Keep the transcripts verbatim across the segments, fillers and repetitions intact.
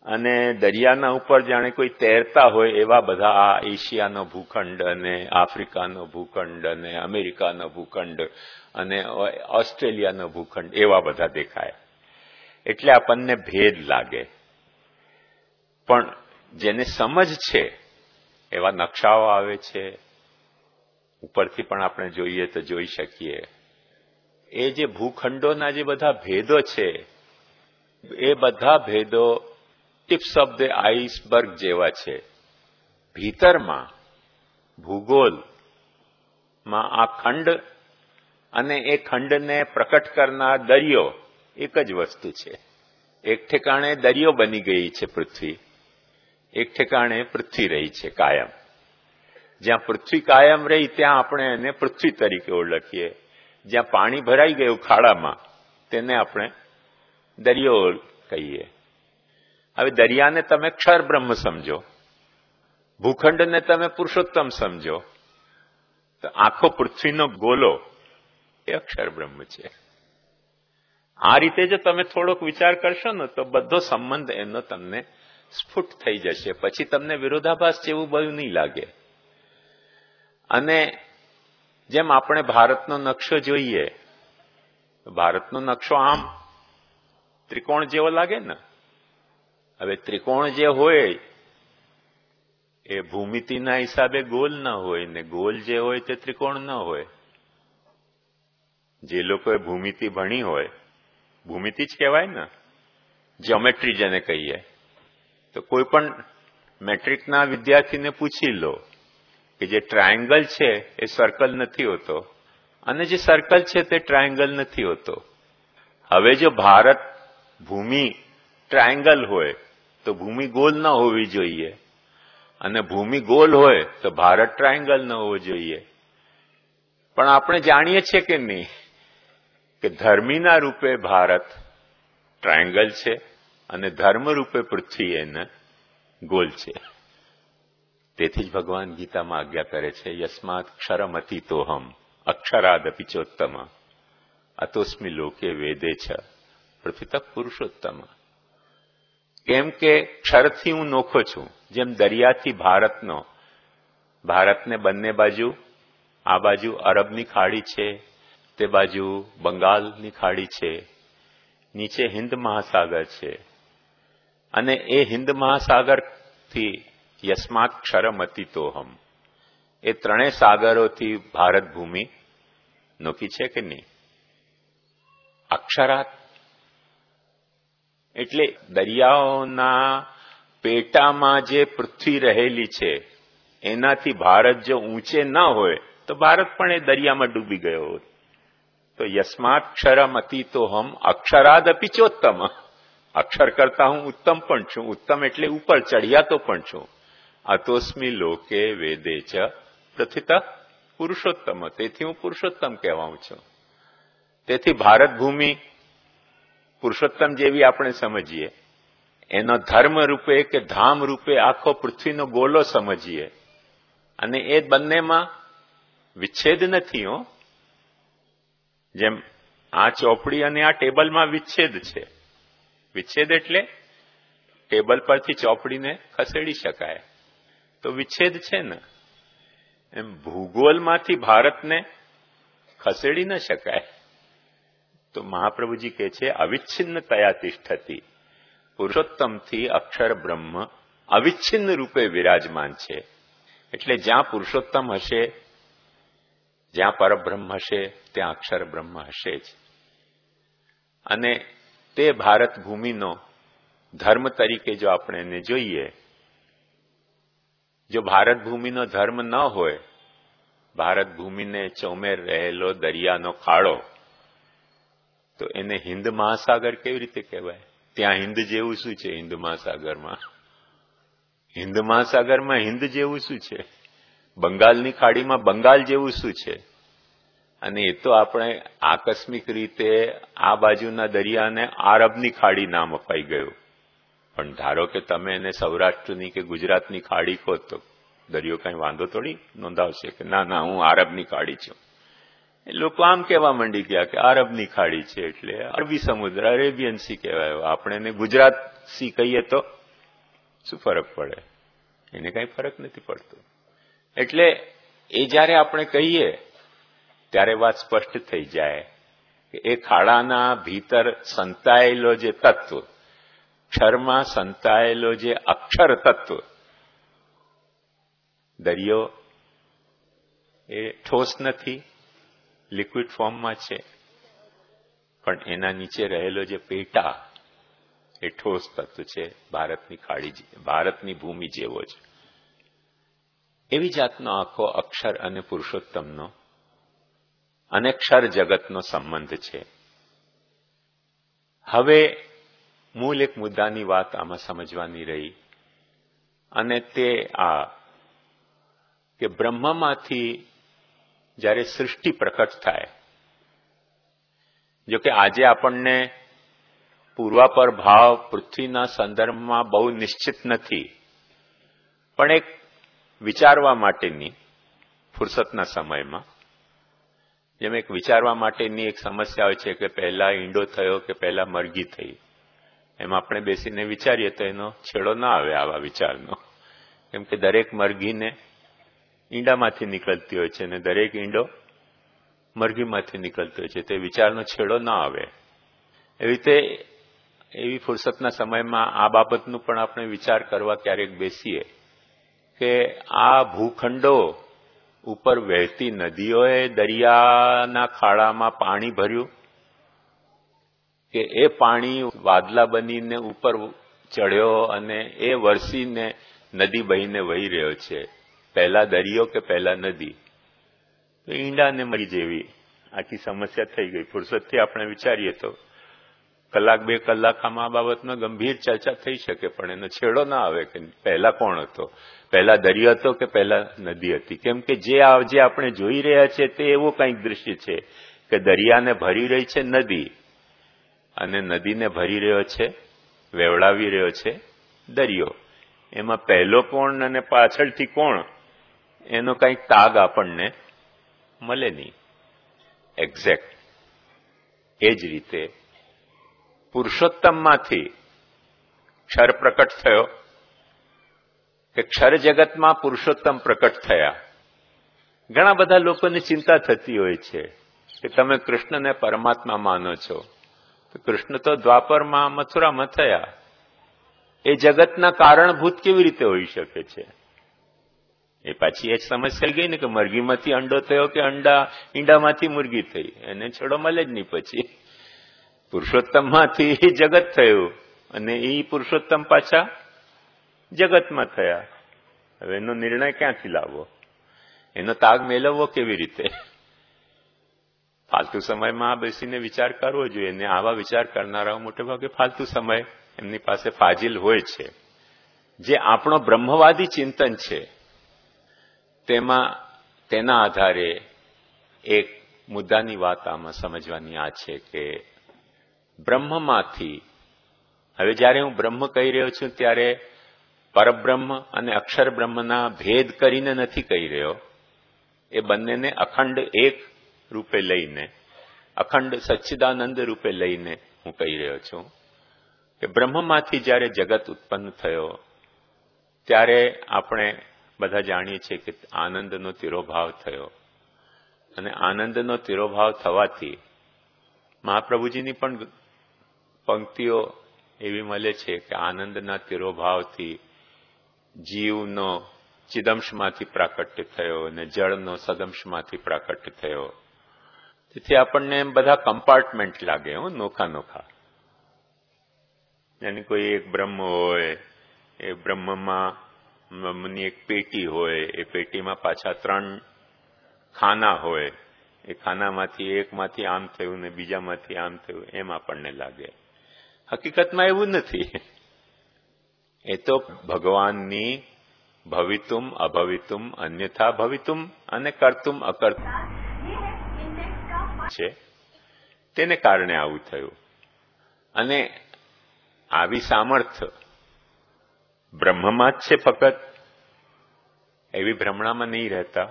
અને દરિયાના ઉપર જાણે કોઈ તૈરતા હોય એવા બધા આ એશિયાનો ભૂખંડ અને આફ્રિકાનો ભૂખંડ અને અમેરિકાનો ભૂખંડ અને ઓસ્ટ્રેલિયાનો ભૂખંડ એવા બધા દેખાય. એટલે આપણને ભેદ લાગે. પણ જેને સમજ છે એવા નકશાઓ આવે છે, ઉપરથી પણ આપણે જોઈએ તો જોઈ શકીએ. એ જે ભૂખંડોના જે બધા ભેદો છે એ બધા ભેદો ટિપ્સ ઓફ ધ આઈસબર્ગ જેવા છે. ભીતરમાં ભૂગોળમાં આ ખંડ અને એ ખંડને પ્રકટ કરનાર દરિયો એક જ વસ્તુ છે. એક ઠેકાણે દરિયો બની ગઈ છે પૃથ્વી, એક ઠેકાણે પૃથ્વી રહી છે કાયમ. જ્યાં પૃથ્વી કાયમ રહી ત્યાં આપણે એને પૃથ્વી તરીકે ઓળખીએ. જ્યાં પાણી ભરાઈ ગયું ખાડામાં તેને આપણે દરિયો કહીએ. હવે દરિયાને તમે ક્ષર બ્રહ્મ સમજો, ભૂખંડને તમે પુરુષોત્તમ સમજો, તો આખો પૃથ્વીનો ગોલો એ અક્ષર બ્રહ્મ છે. આ રીતે જો તમે થોડોક વિચાર કરશો ને તો બધો સંબંધ એનો તમને સ્ફુટ થઈ જશે. પછી તમને વિરોધાભાસ જેવું બધું નહીં લાગે. અને જેમ આપણે ભારતનો નકશો જોઈએ, ભારતનો નકશો આમ ત્રિકોણ જેવો લાગે ને. હવે ત્રિકોણ જે હોય એ ભૂમિતિના હિસાબે ગોલ ના હોય ને ગોલ જે હોય તે ત્રિકોણ ન હોય. જે લોકોએ ભૂમિતિ ભણી હોય, ભૂમિતિ જ કહેવાય ને, જ્યોમેટ્રી જેને કહીએ, તો કોઈ પણ મેટ્રિકના વિદ્યાર્થીને પૂછી લો કે જે ટ્રાયેંગલ છે એ સર્કલ નથી હોતો અને જે સર્કલ છે તે ટ્રાયેંગલ નથી હોતો. હવે જો ભારત ભૂમિ ટ્રાયેંગલ હોય તો ભૂમિ ગોલ ન હોવી જોઈએ, અને ભૂમિ ગોલ હોય તો ભારત ટ્રાયેંગલ ન હોવો જોઈએ. પણ આપણે જાણીએ છીએ કે નહીં કે ધર્મીના રૂપે ભારત ટ્રાયેંગલ છે અને ધર્મ રૂપે પૃથ્વી એને ગોલ છે. તેથી જ ભગવાન ગીતામાં આજ્ઞા કરે છે, યસ્માત ક્ષરમતીતોહમ અક્ષરાદપી ચોત્તમ અતોસ્મિ લોકે વેદે છ પ્રથિતઃ પુરુષોત્તમ. કેમ કે ક્ષરથી હું નોખો છું. જેમ દરિયાથી ભારતનો, ભારતને બંને બાજુ, આ બાજુ અરબની ખાડી છે, તે બાજુ બંગાળની ખાડી છે, નીચે હિન્દ મહાસાગર છે, અને એ હિન્દ મહાસાગરથી યસ્માત ક્ષરમતીતોહમ, એ ત્રણેય સાગરોથી ભારત ભૂમિ નોખી છે કે નહીં? અક્ષરાત એટલે દરિયાઓના પેટામાં જે પૃથ્વી રહેલી છે એનાથી ભારત જો ઊંચે ન હોય તો ભારત પણ એ દરિયામાં ડૂબી ગયો હોત. તો યસ્માત ક્ષરમતીતોહમ અક્ષરાદપી ચોત્તમ, અક્ષર કરતા હું ઉત્તમ પણ છું. ઉત્તમ એટલે ઉપર ચડિયાતો પણ છું. અતોસ્મિ લોકે વેદે ચ પ્રથિતઃ પુરુષોત્તમ, તેથી હું પુરુષોત્તમ કહેવાઉં છું. તેથી ભારત ભૂમિ પુરુષોત્તમ જેવી આપણે સમજીએ, એનો ધર્મ રૂપે કે ધામ રૂપે આખો પૃથ્વીનો ગોલો સમજીએ, અને એ બંનેમાં વિચ્છેદ નથી. હો, જેમ આ ચોપડી અને આ ટેબલમાં વિચ્છેદ છે. વિચ્છેદ એટલે ટેબલ પરથી ચોપડીને ખસેડી શકાય, તો વિચ્છેદ છે ને. એમ ભૂગોળમાંથી ભારતને ખસેડી ન શકાય. તો મહાપ્રભુજી કહે છે અવિચ્છિન્ન તયા તિષ્ઠતી, પુરુષોત્તમથી અક્ષર બ્રહ્મ અવિચ્છિન્ન રૂપે વિરાજમાન છે. એટલે જ્યાં પુરુષોત્તમ હશે, જ્યાં પરબ્રહ્મ હશે, ત્યાં અક્ષર બ્રહ્મ હશે જ. અને તે ભારત ભૂમિનો ધર્મ તરીકે જો આપણે એને જોઈએ, જો ભારત ભૂમિનો ધર્મ ન હોય, ભારત ભૂમિને ચોમેર રહેલો દરિયાનો ખાડો, તો એને હિન્દ મહાસાગર કેવી રીતે કહેવાય? ત્યાં હિન્દ જેવું શું છે? હિન્દ મહાસાગરમાં હિન્દ મહાસાગરમાં હિન્દ જેવું શું છે? બંગાળની ખાડીમાં બંગાળ જેવું શું છે? અને એ તો આપણે આકસ્મિક રીતે આ બાજુના દરિયાને આરબની ખાડી નામ અપાઈ ગયું. પણ ધારો કે તમે એને સૌરાષ્ટ્રની કે ગુજરાતની ખાડી કહો તો દરિયો કઈ વાંધો થોડી નોંધાવશે કે ના ના હું આરબની ખાડી છું. એ લોકો આમ કહેવા માંડી ગયા કે આરબની ખાડી છે એટલે અરબી સમુદ્ર, અરેબિયન સી કહેવાય. આપણે એને ગુજરાત સી કહીએ તો શું ફરક પડે? એને કઈ ફરક નથી પડતો. એટલે એ જયારે આપણે કહીએ ત્યારે વાત સ્પષ્ટ થઈ જાય કે એ ખાડાના ભીતર સંતાયેલો જે તત્વ, ક્ષરમાં સંતાયેલો જે અક્ષર તત્વ, દરિયો એ ઠોસ નથી, લિક્વિડ ફોર્મમાં છે, પણ એના નીચે રહેલો જે પેટા એ ઠોસ તત્વ છે, ભારતની ખાડી, ભારતની ભૂમિ જેવો છે. એવી જાતનો આખો અક્ષર અને પુરુષોત્તમનો અને ક્ષર જગતનો સંબંધ છે. હવે મૂળ એક મુદ્દાની વાત આમાં સમજવાની રહી, અને તે આ કે બ્રહ્મમાંથી જ્યારે સૃષ્ટિ પ્રકટ થાય, જો કે આજે આપણને પૂર્વાપર ભાવ પૃથ્વીના સંદર્ભમાં બહુ નિશ્ચિત નથી, પણ એક વિચારવા માટેની ફુરસતના સમયમાં, જેમ એક વિચારવા માટેની એક સમસ્યા હોય છે કે પહેલા ઈંડો થયો કે પહેલા મરઘી થઈ, એમ આપણે બેસીને વિચારીએ તો એનો છેડો ના આવે આવા વિચારનો, કેમ કે દરેક મરઘીને ઈંડામાંથી નીકળતી હોય છે અને દરેક ઈંડો મરઘીમાંથી નીકળતો હોય છે, તે વિચારનો છેડો ના આવે. એવી રીતે એવી ફુરસતના સમયમાં આ બાબતનું પણ આપણે વિચાર કરવા ક્યારેક બેસીએ કે આ ભૂખંડો ઉપર વહેતી નદીઓએ દરિયાના ખાડામાં પાણી ભર્યું કે એ પાણી વાદલા બનીને ઉપર ચડ્યો અને એ વરસીને નદી બહીને વહી રહ્યો છે? પહેલા દરિયો કે પહેલા નદી? તો ઈંડાને મરી જેવી આખી સમસ્યા થઈ ગઈ. ફુરસતથી આપણે વિચારીએ તો કલાક બે કલાક આમાં આ બાબતમાં ગંભીર ચર્ચા થઈ શકે, પણ એનો છેડો ના આવે કે પહેલા કોણ હતો, પહેલા દરિયો હતો કે પહેલા નદી હતી. કેમ કે જે જે આપણે જોઈ રહ્યા છીએ તે એવો કંઈક દૃશ્ય છે કે દરિયાને ભરી રહી છે નદી, અને નદીને ભરી રહ્યો છે, વેવડાવી રહ્યો છે દરિયો. એમાં પહેલો કોણ અને પાછળથી કોણ એનો કંઈક તાગ આપણને મળે નહીં એક્ઝેક્ટ. એ જ રીતે પુરુષોત્તમમાંથી ક્ષર પ્રકટ થયો કે ક્ષર જગતમાં પુરુષોત્તમ પ્રકટ થયા. ઘણા બધા લોકોને ચિંતા થતી હોય છે કે તમે કૃષ્ણને પરમાત્મા માનો છો, તો કૃષ્ણ તો દ્વાપરમાં મથુરામાં થયા, એ જગતના કારણભૂત કેવી રીતે હોઈ શકે છે? એ પાછી એ જ સમસ્યા ગઈ ને કે મરઘીમાંથી અંડો થયો કે અંડા ઈંડામાંથી મુરગી થઈ, એને છેડો મળે જ નહીં. પછી પુરુષોત્તમમાંથી જગત થયું અને એ પુરુષોત્તમ પાછા જગતમાં થયા. હવે એનો નિર્ણય ક્યાંથી લાવવો, એનો તાગ મેળવવો કેવી રીતે? ફાલતુ સમયમાં બેસીને વિચાર કરવો જોઈએ, ને આવા વિચાર કરનારાઓ મોટે ભાગે ફાલતુ સમય એમની પાસે ફાજિલ હોય છે. જે આપણો બ્રહ્મવાદી ચિંતન છે તેમાં તેના આધારે એક મુદ્દાની વાત આમાં સમજવાની આ છે કે બ્રહ્મમાંથી, હવે જ્યારે હું બ્રહ્મ કહી રહ્યો છું ત્યારે પરબ્રહ્મ અને અક્ષર બ્રહ્મના ભેદ કરીને નથી કહી રહ્યો, એ બંનેને અખંડ એક રૂપે લઈને, અખંડ સચ્ચિદાનંદ રૂપે લઈને હું કહી રહ્યો છું કે બ્રહ્મમાંથી જ્યારે જગત ઉત્પન્ન થયો ત્યારે આપણે બધા જાણીએ છીએ કે આનંદનો તિરોભાવ થયો, અને આનંદનો તિરોભાવ થવાથી મહાપ્રભુજીની પણ પંક્તિઓ એવી મળે છે કે આનંદના તિરોભાવથી જીવનો ચિદંશમાંથી પ્રાકટ્ય થયો અને જળનો સદંશમાંથી પ્રાકટ્ય થયો. તેથી આપણને એમ બધા કમ્પાર્ટમેન્ટ લાગે, હો, નોખા નોખા. એની કોઈ એક બ્રહ્મ હોય, એ બ્રહ્મમાં બ્રહ્મની એક પેટી હોય, એ પેટીમાં પાછા ત્રણ ખાના હોય, એ ખાનામાંથી એકમાંથી આમ થયું ને બીજામાંથી આમ થયું, એમ આપણને લાગે. હકીકતમાં એવું નથી. એ તો ભગવાનની ભવિતુમ અભવિતુમ અન્યથા ભવિતુમ અને કરતુમ અકર્તુમ છે, તેને કારણે આવું થયું. અને આવી સામર્થ્ય બ્રહ્મમાં જ છે, ફક્ત એવી ભ્રમણામાં નહીં રહેતા.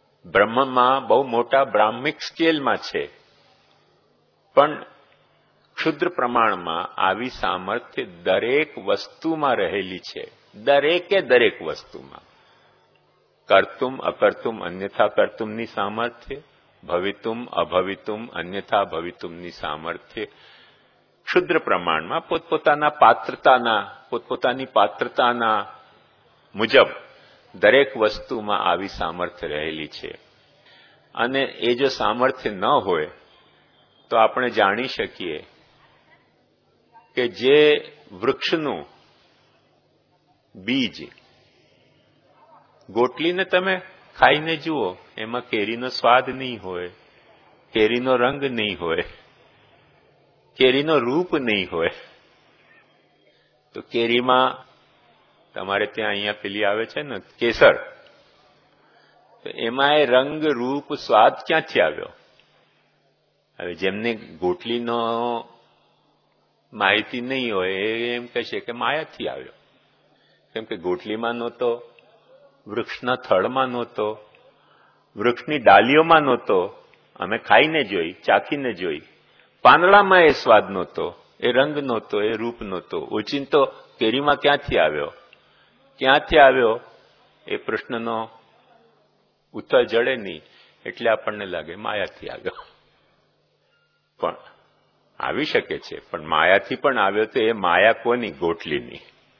બ્રહ્મમાં બહુ મોટા બ્રાહ્મિક સ્કેલમાં છે, પણ ક્ષુદ્ર પ્રમાણમાં આવી સામર્થ્ય દરેક વસ્તુમાં રહેલી છે. દરેકે દરેક વસ્તુમાં કર્તુમ અકર્તુમ અન્યથા કર્તુમની સામર્થ્ય, ભવિતુમ અભવિતુમ અન્યથા ભવિતુમની સામર્થ્ય ક્ષુદ્ર પ્રમાણમાં પોતપોતાના પાત્રતાના પોતપોતાની પાત્રતાના મુજબ દરેક વસ્તુમાં આવી સામર્થ્ય રહેલી છે. અને એ જો સામર્થ્ય ન હોય તો આપણે જાણી શકીએ કે જે વૃક્ષનું બીજ ગોટલીને તમે ખાઈને જુઓ, એમાં કેરીનો સ્વાદ નહીં હોય, કેરીનો રંગ નહીં હોય, કેરીનો રૂપ નહીં હોય. તો કેરીમાં તમારે ત્યાં અહીંયા પેલી આવે છે ને કેસર, તો એમાં એ રંગ રૂપ સ્વાદ ક્યાંથી આવ્યો? હવે જેમને ગોટલીનો માહિતી નહીં હોય એ એમ કહેશે કે માયાથી આવ્યો, કેમ કે ગોટલીમાં નહોતો, વૃક્ષના થડમાં નહોતો, વૃક્ષની ડાલીઓમાં નહોતો. અમે ખાઈને જોઈ, ચાખીને જોઈ, પાંદડામાં એ સ્વાદ નહોતો, એ રંગ નહોતો, એ રૂપ નહોતો. ઓચિંતો કેરીમાં ક્યાંથી આવ્યો? ક્યાંથી આવ્યો એ પ્રશ્નનો ઉત્તર જડે નહીં, એટલે આપણને લાગે માયાથી આવ્યો. પણ આવી શકે છે, પણ માયાથી પણ આવ્યો તો એ માયા કોની? ગોટલીની.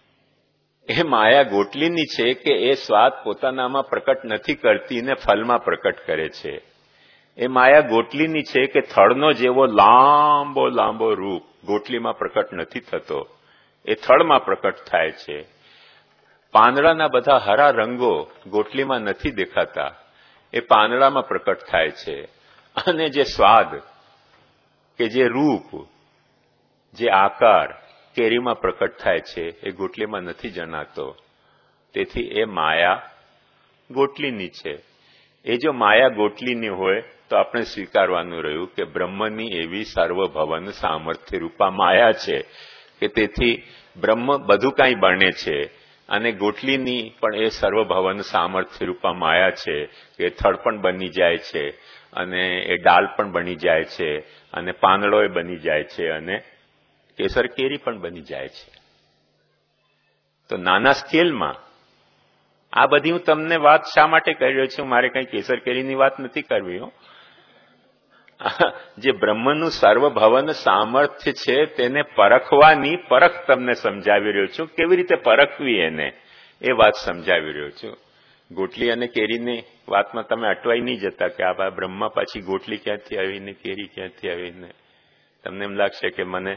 એ માયા ગોટલીની છે કે એ સ્વાદ પોતાનામાં પ્રકટ નથી કરતી ને ફલમાં પ્રકટ કરે છે. એ માયા ગોટલીની છે કે થડનો જેવો લાંબો લાંબો રૂપ ગોટલીમાં પ્રકટ નથી થતો, એ થડમાં પ્રકટ થાય છે. પાંદડાના બધા હરા રંગો ગોટલીમાં નથી દેખાતા, એ પાંદડામાં પ્રકટ થાય છે. અને જે સ્વાદ કે જે રૂપ, જે આકાર કેરીમાં પ્રકટ થાય છે એ ગોટલીમાં નથી જણાતો. તેથી એ માયા ગોટલીની છે. એ જો માયા ગોટલીની હોય તો આપણે સ્વીકારવાનું રહ્યું કે બ્રહ્મની એવી સર્વભવન સામર્થ્ય રૂપા માયા છે કે તેથી બ્રહ્મ બધું કાંઈ બને છે. અને ગોટલીની પણ એ સર્વભવન સામર્થ્ય રૂપા માયા છે કે થડ પણ બની જાય છે, અને એ ડાલ પણ બની જાય છે, અને પાંદડોય બની જાય છે, અને કેસર કેરી પણ બની જાય છે. તો નાના સ્કેલમાં આ બધી હું તમને વાત શા માટે કરી રહ્યો છું? મારે કઈ કેસર કેરીની વાત નથી કરવી. હો, જે બ્રહ્મનું સર્વભવન સામર્થ્ય છે તેને પરખવાની પરખ તમને સમજાવી રહ્યો છું. કેવી રીતે પરખવી એને એ વાત સમજાવી રહ્યો છું. ગોટલી અને કેરીની વાતમાં તમે અટવાઈ નહીં જતા કે આ બ્રહ્મા પાછી ગોટલી ક્યાંથી આવીને કેરી ક્યાંથી આવીને. તમને એમ લાગશે કે મને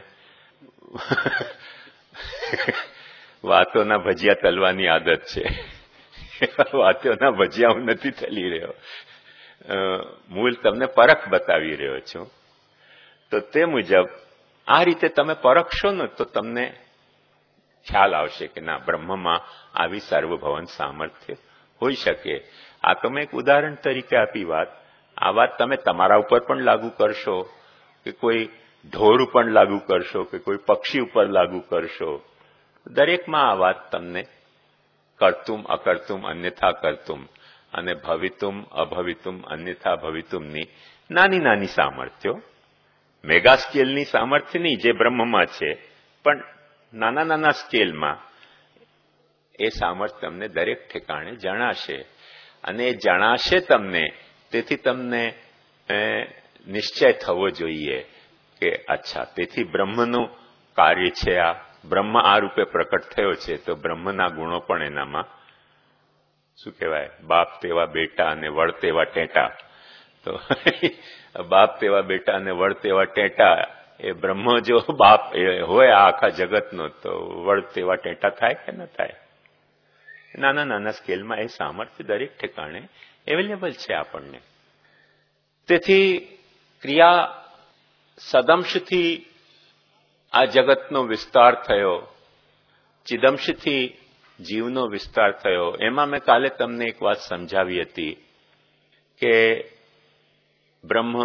વાતોના ભજીયા તલવાની આદત છે. વાતોના ભજીયા હું નથી તલી રહ્યો, મૂળ તમને પરખ બતાવી રહ્યો છું. તો તે મુજબ આ રીતે તમે પરખશો ને તો તમને ખ્યાલ આવશે કે ના, બ્રહ્મમાં આવી સર્વભવન સામર્થ્ય હોઈ શકે. આ તો મેં એક ઉદાહરણ તરીકે આપી વાત. આ વાત તમે તમારા ઉપર પણ લાગુ કરશો, કે કોઈ ઢોર ઉપર લાગુ કરશો, કે કોઈ પક્ષી ઉપર લાગુ કરશો. દરેકમાં આ વાત તમને કર્તુમ અકર્તુમ અન્યથા કર્તુમ અને ભવિતુમ અભવિતુમ અન્યથા ભવિતુમની નાની નાની સામર્થ્યો, મેગા સ્કેલની સામર્થ્ય નહીં જે બ્રહ્મમાં છે, પણ નાના નાના સ્કેલમાં એ સામર્થ્ય તમને દરેક ઠેકાણે જણાશે. અને એ જણાશે તમને, તેથી તમને નિશ્ચય થવો જોઈએ કે અચ્છા, તેથી બ્રહ્મનું કાર્ય છે આ. બ્રહ્મ આ રૂપે પ્રકટ થયો છે તો બ્રહ્મના ગુણો પણ એનામાં શું કહેવાય, બાપ તેવા બેટા અને વડ તેવા ટેટા. તો બાપ તેવા બેટા અને વડ તેવા ટેટા, એ બ્રહ્મ જો બાપ હોય આ આખા જગતનો, તો વડ તેવા ટેટા થાય કે ન થાય? નાના નાના સ્કેલમાં એ સામર્થ્ય દરેક ઠેકાણે એવેલેબલ છે આપણને. તેથી ક્રિયા સદંશથી આ જગતનો વિસ્તાર થયો, ચિદંશથી જીવનો વિસ્તાર થયો. એમાં મેં કાલે તમને એક વાત સમજાવી હતી કે બ્રહ્મનો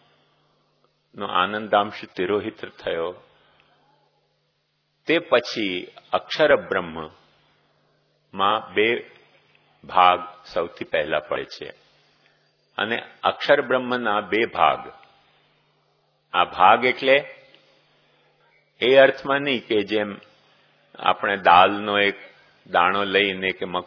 આનંદાંશ તિરોહિત થયો, તે પછી અક્ષર બ્રહ્મમાં બે ભાગ સૌથી પહેલા પડે છે. અને અક્ષર બ્રહ્મના બે ભાગ, આ ભાગ એટલે એ અર્થમાં નહીં કે જેમ આપણે દાલનો એક દાણો લઈને કે